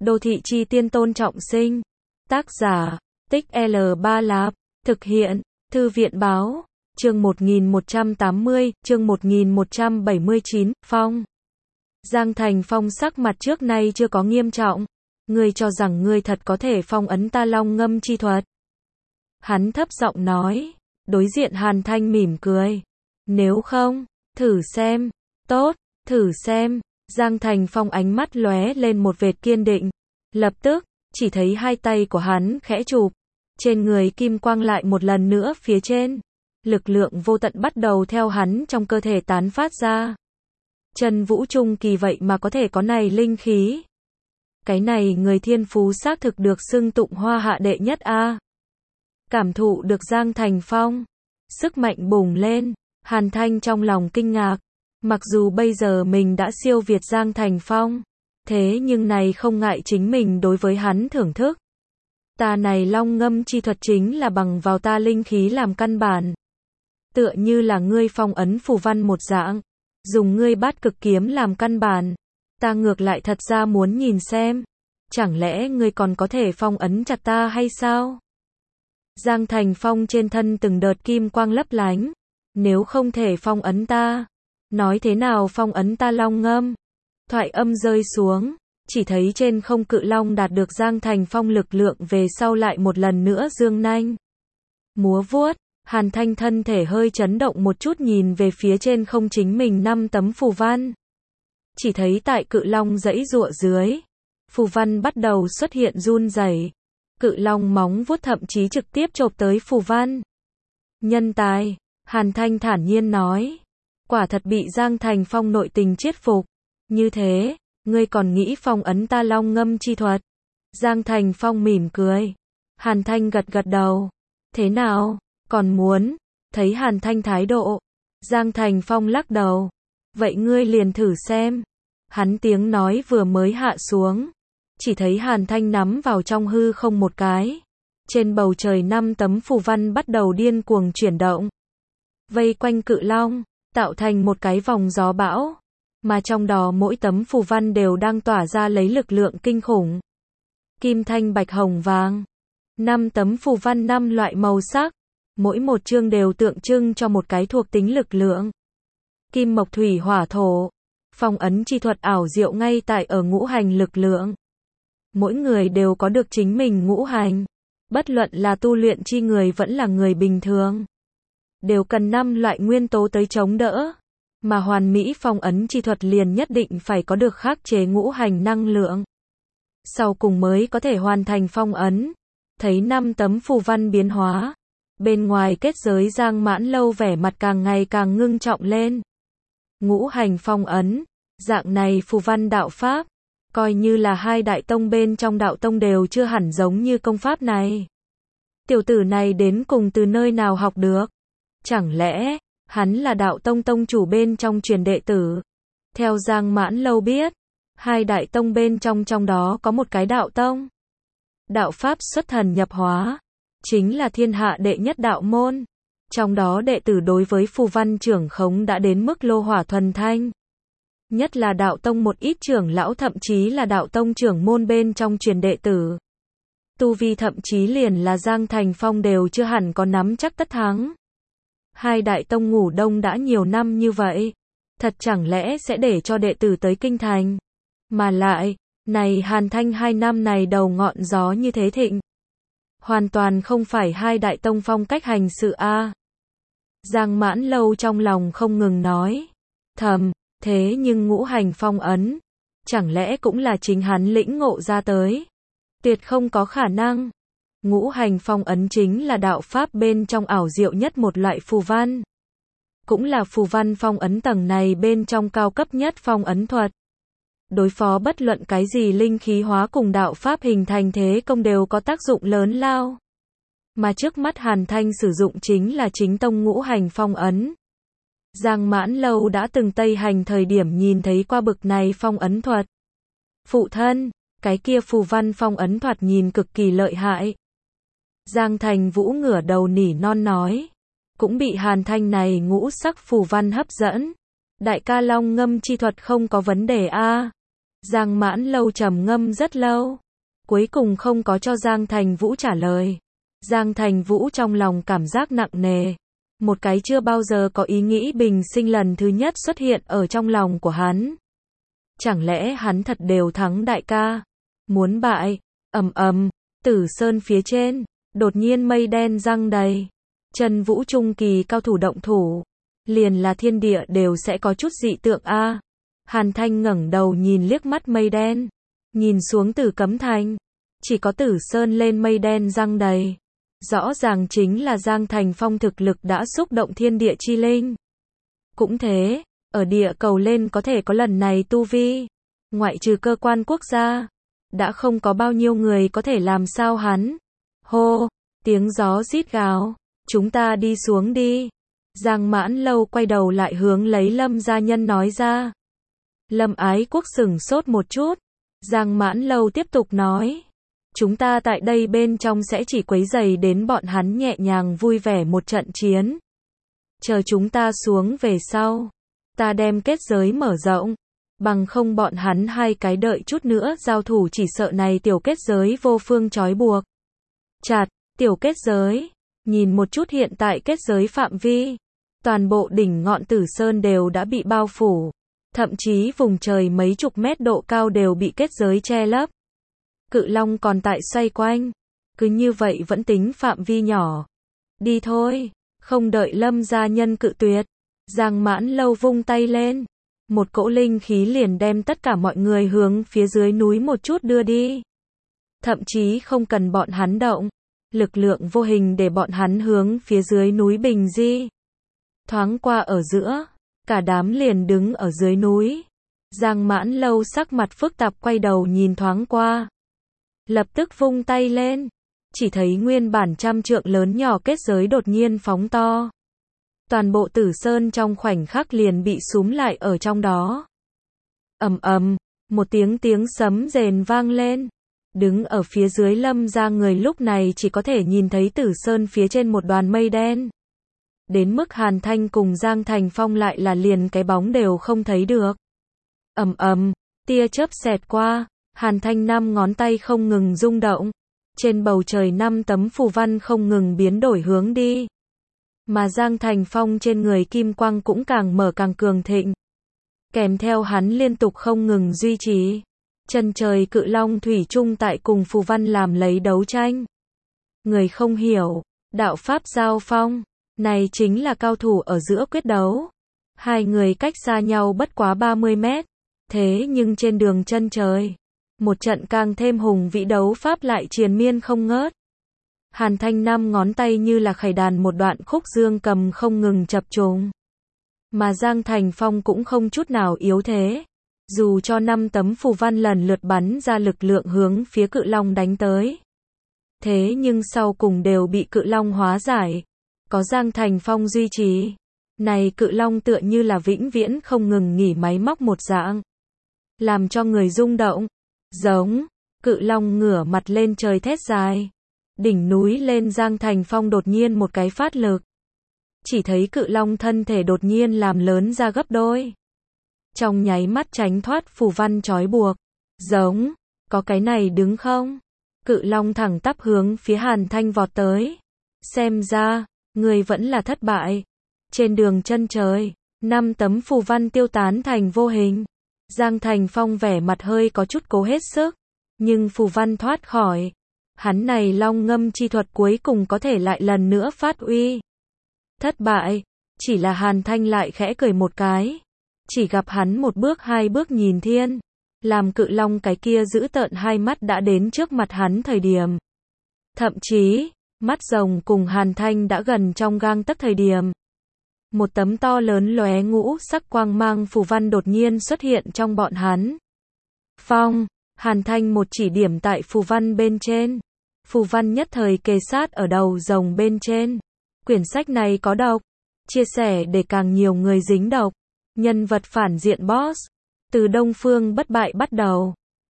Đô thị chi tiên Tôn Trọng Sinh. Tác giả, Tích L3 Lạp. Thực hiện, Thư viện báo. Chương 1180, chương 1179, Phong. Giang Thành Phong sắc mặt trước nay chưa có nghiêm trọng. Ngươi cho rằng ngươi thật có thể phong ấn ta Long Ngâm chi thuật? Hắn thấp giọng nói. Đối diện Hàn Thanh mỉm cười. Nếu không, thử xem. Tốt, thử xem. Giang Thành Phong ánh mắt lóe lên một vệt kiên định. Lập tức, chỉ thấy hai tay của hắn khẽ chụp. Trên người kim quang lại một lần nữa phía trên. Lực lượng vô tận bắt đầu theo hắn trong cơ thể tán phát ra. Trần Vũ Trung kỳ vậy mà có thể có này linh khí. Cái này người thiên phú xác thực được xưng tụng hoa hạ đệ nhất a. Cảm thụ được Giang Thành Phong. Sức mạnh bùng lên. Hàn Thanh trong lòng kinh ngạc. Mặc dù bây giờ mình đã siêu việt Giang Thành Phong. Thế nhưng này không ngại chính mình đối với hắn thưởng thức. Ta này Long Ngâm chi thuật chính là bằng vào ta linh khí làm căn bản. Tựa như là ngươi phong ấn phù văn một dạng. Dùng ngươi bát cực kiếm làm căn bản. Ta ngược lại thật ra muốn nhìn xem. Chẳng lẽ ngươi còn có thể phong ấn chặt ta hay sao? Giang Thành Phong trên thân từng đợt kim quang lấp lánh. Nếu không thể phong ấn ta, nói thế nào phong ấn ta Long Ngâm? Thoại âm rơi xuống, chỉ thấy trên không cự long đạt được Giang Thành Phong lực lượng về sau lại một lần nữa dương nanh. Múa vuốt, Hàn Thanh thân thể hơi chấn động một chút nhìn về phía trên không chính mình 5 tấm phù văn. Chỉ thấy tại cự long giãy giụa dưới, phù văn bắt đầu xuất hiện run rẩy. Cự long móng vuốt thậm chí trực tiếp chộp tới phù văn. Nhân tài, Hàn Thanh thản nhiên nói. Quả thật bị Giang Thành Phong nội tình chiết phục. Như thế, ngươi còn nghĩ phong ấn ta Long Ngâm chi thuật? Giang Thành Phong mỉm cười. Hàn Thanh gật gật đầu. Thế nào, còn muốn? Thấy Hàn Thanh thái độ, Giang Thành Phong lắc đầu. Vậy ngươi liền thử xem. Hắn tiếng nói vừa mới hạ xuống. Chỉ thấy Hàn Thanh nắm vào trong hư không một cái. Trên bầu trời 5 tấm phù văn bắt đầu điên cuồng chuyển động. Vây quanh cự long, tạo thành một cái vòng gió bão. Mà trong đó mỗi tấm phù văn đều đang tỏa ra lấy lực lượng kinh khủng. Kim thanh bạch hồng vàng. 5 tấm phù văn 5 loại màu sắc. Mỗi một chương đều tượng trưng cho một cái thuộc tính lực lượng. Kim mộc thủy hỏa thổ. Phong ấn chi thuật ảo diệu ngay tại ở ngũ hành lực lượng. Mỗi người đều có được chính mình ngũ hành. Bất luận là tu luyện chi người vẫn là người bình thường. Đều cần 5 loại nguyên tố tới chống đỡ. Mà hoàn mỹ phong ấn chi thuật liền nhất định phải có được khắc chế ngũ hành năng lượng. Sau cùng mới có thể hoàn thành phong ấn. Thấy 5 tấm phù văn biến hóa. Bên ngoài kết giới Giang Mãn Lâu vẻ mặt càng ngày càng ngưng trọng lên. Ngũ hành phong ấn. Dạng này phù văn đạo pháp. Coi như là hai đại tông bên trong đạo tông đều chưa hẳn giống như công pháp này. Tiểu tử này đến cùng từ nơi nào học được? Chẳng lẽ, hắn là đạo tông tông chủ bên trong truyền đệ tử? Theo Giang Mãn Lâu biết, hai đại tông bên trong đó có một cái đạo tông. Đạo pháp xuất thần nhập hóa, chính là thiên hạ đệ nhất đạo môn. Trong đó đệ tử đối với phù văn trưởng khống đã đến mức lô hỏa thuần thanh. Nhất là đạo tông một ít trưởng lão thậm chí là đạo tông trưởng môn bên trong truyền đệ tử. Tu vi thậm chí liền là Giang Thành Phong đều chưa hẳn có nắm chắc tất thắng. Hai đại tông ngủ đông đã nhiều năm như vậy. Thật chẳng lẽ sẽ để cho đệ tử tới kinh thành? Mà lại, này Hàn Thanh 2 năm này đầu ngọn gió như thế thịnh. Hoàn toàn không phải hai đại tông phong cách hành sự a. Giang Mãn Lâu trong lòng không ngừng nói. Thầm, thế nhưng ngũ hành phong ấn. Chẳng lẽ cũng là chính hắn lĩnh ngộ ra tới? Tuyệt không có khả năng. Ngũ hành phong ấn chính là đạo pháp bên trong ảo diệu nhất một loại phù văn. Cũng là phù văn phong ấn tầng này bên trong cao cấp nhất phong ấn thuật. Đối phó bất luận cái gì linh khí hóa cùng đạo pháp hình thành thế công đều có tác dụng lớn lao. Mà trước mắt Hàn Thanh sử dụng chính là chính tông ngũ hành phong ấn. Giang Mãn Lâu đã từng Tây Hành thời điểm nhìn thấy qua bực này phong ấn thuật. Phụ thân, cái kia phù văn phong ấn thuật nhìn cực kỳ lợi hại. Giang Thành Vũ ngửa đầu nỉ non nói. Cũng bị Hàn Thanh này ngũ sắc phù văn hấp dẫn. Đại ca Long Ngâm chi thuật không có vấn đề a. Giang Mãn Lâu trầm ngâm rất lâu, cuối cùng không có cho Giang Thành Vũ trả lời. Giang Thành Vũ trong lòng cảm giác nặng nề. Một cái chưa bao giờ có ý nghĩ bình sinh lần thứ nhất xuất hiện ở trong lòng của hắn. Chẳng lẽ hắn thật đều thắng đại ca? Muốn bại? Tử Sơn phía trên, đột nhiên mây đen giăng đầy. Chân Vũ trung kỳ cao thủ động thủ, liền là thiên địa đều sẽ có chút dị tượng a. Hàn Thanh ngẩng đầu nhìn liếc mắt mây đen, nhìn xuống Tử Cấm Thành, chỉ có Tử Sơn lên mây đen giăng đầy. Rõ ràng chính là Giang Thành Phong thực lực đã xúc động thiên địa chi linh. Cũng thế, ở địa cầu lên có thể có lần này tu vi, ngoại trừ cơ quan quốc gia, đã không có bao nhiêu người có thể làm sao hắn. Hô, tiếng gió rít gào, chúng ta đi xuống đi. Giang Mãn Lâu quay đầu lại hướng lấy Lâm gia nhân nói ra. Lâm Ái Quốc sửng sốt một chút. Giang Mãn Lâu tiếp tục nói. Chúng ta tại đây bên trong sẽ chỉ quấy rầy đến bọn hắn nhẹ nhàng vui vẻ một trận chiến. Chờ chúng ta xuống về sau, ta đem kết giới mở rộng, bằng không bọn hắn hai cái đợi chút nữa giao thủ chỉ sợ này tiểu kết giới vô phương trói buộc. Chặt, tiểu kết giới, nhìn một chút hiện tại kết giới phạm vi, toàn bộ đỉnh ngọn Tử Sơn đều đã bị bao phủ, thậm chí vùng trời mấy chục mét độ cao đều bị kết giới che lấp. Cự Long còn tại xoay quanh, cứ như vậy vẫn tính phạm vi nhỏ. Đi thôi, không đợi Lâm gia nhân cự tuyệt, Giang Mãn Lâu vung tay lên, một cỗ linh khí liền đem tất cả mọi người hướng phía dưới núi một chút đưa đi. Thậm chí không cần bọn hắn động, lực lượng vô hình để bọn hắn hướng phía dưới núi bình di. Thoáng qua ở giữa, cả đám liền đứng ở dưới núi. Giang Mãn Lâu sắc mặt phức tạp quay đầu nhìn thoáng qua. Lập tức vung tay lên, chỉ thấy nguyên bản trăm trượng lớn nhỏ kết giới đột nhiên phóng to. Toàn bộ Tử Sơn trong khoảnh khắc liền bị súm lại ở trong đó. Một tiếng sấm rền vang lên. Đứng ở phía dưới Lâm gia người lúc này chỉ có thể nhìn thấy Tử Sơn phía trên một đoàn mây đen. Đến mức Hàn Thanh cùng Giang Thành Phong lại là liền cái bóng đều không thấy được. Tia chớp xẹt qua, Hàn Thanh 5 ngón tay không ngừng rung động. Trên bầu trời 5 tấm phù văn không ngừng biến đổi hướng đi. Mà Giang Thành Phong trên người kim quang cũng càng mở càng cường thịnh. Kèm theo hắn liên tục không ngừng duy trì. Chân trời Cự Long thủy chung tại cùng phù văn làm lấy đấu tranh. Người không hiểu, đạo pháp giao phong, này chính là cao thủ ở giữa quyết đấu. Hai người cách xa nhau bất quá 30 mét. Thế nhưng trên đường chân trời, một trận càng thêm hùng vĩ đấu pháp lại triền miên không ngớt. Hàn Thanh 5 ngón tay như là khải đàn một đoạn khúc dương cầm không ngừng chập trùng. Mà Giang Thành Phong cũng không chút nào yếu thế. Dù cho 5 tấm phù văn lần lượt bắn ra lực lượng hướng phía Cự Long đánh tới. Thế nhưng sau cùng đều bị Cự Long hóa giải. Có Giang Thành Phong duy trì. Này Cự Long tựa như là vĩnh viễn không ngừng nghỉ máy móc một dạng. Làm cho người rung động. Giống, Cự Long ngửa mặt lên trời thét dài. Đỉnh núi lên Giang Thành Phong đột nhiên một cái phát lực. Chỉ thấy Cự Long thân thể đột nhiên làm lớn ra gấp đôi. Trong nháy mắt tránh thoát phù văn trói buộc. Giống, có cái này đứng không? Cự Long thẳng tắp hướng phía Hàn Thanh vọt tới. Xem ra, người vẫn là thất bại. Trên đường chân trời, 5 tấm phù văn tiêu tán thành vô hình. Giang Thành Phong vẻ mặt hơi có chút cố hết sức. Nhưng phù văn thoát khỏi. Hắn này long ngâm chi thuật cuối cùng có thể lại lần nữa phát uy. Thất bại, chỉ là Hàn Thanh lại khẽ cười một cái. Chỉ gặp hắn một bước hai bước nhìn thiên. Làm Cự Long cái kia giữ tợn hai mắt đã đến trước mặt hắn thời điểm. Thậm chí, mắt rồng cùng Hàn Thanh đã gần trong gang tấc thời điểm. Một tấm to lớn lóe ngũ sắc quang mang phù văn đột nhiên xuất hiện trong bọn hắn. Phong, Hàn Thanh một chỉ điểm tại phù văn bên trên. Phù văn nhất thời kề sát ở đầu rồng bên trên. Quyển sách này có độc. Chia sẻ để càng nhiều người dính độc. Nhân vật phản diện boss. Từ Đông Phương Bất Bại bắt đầu.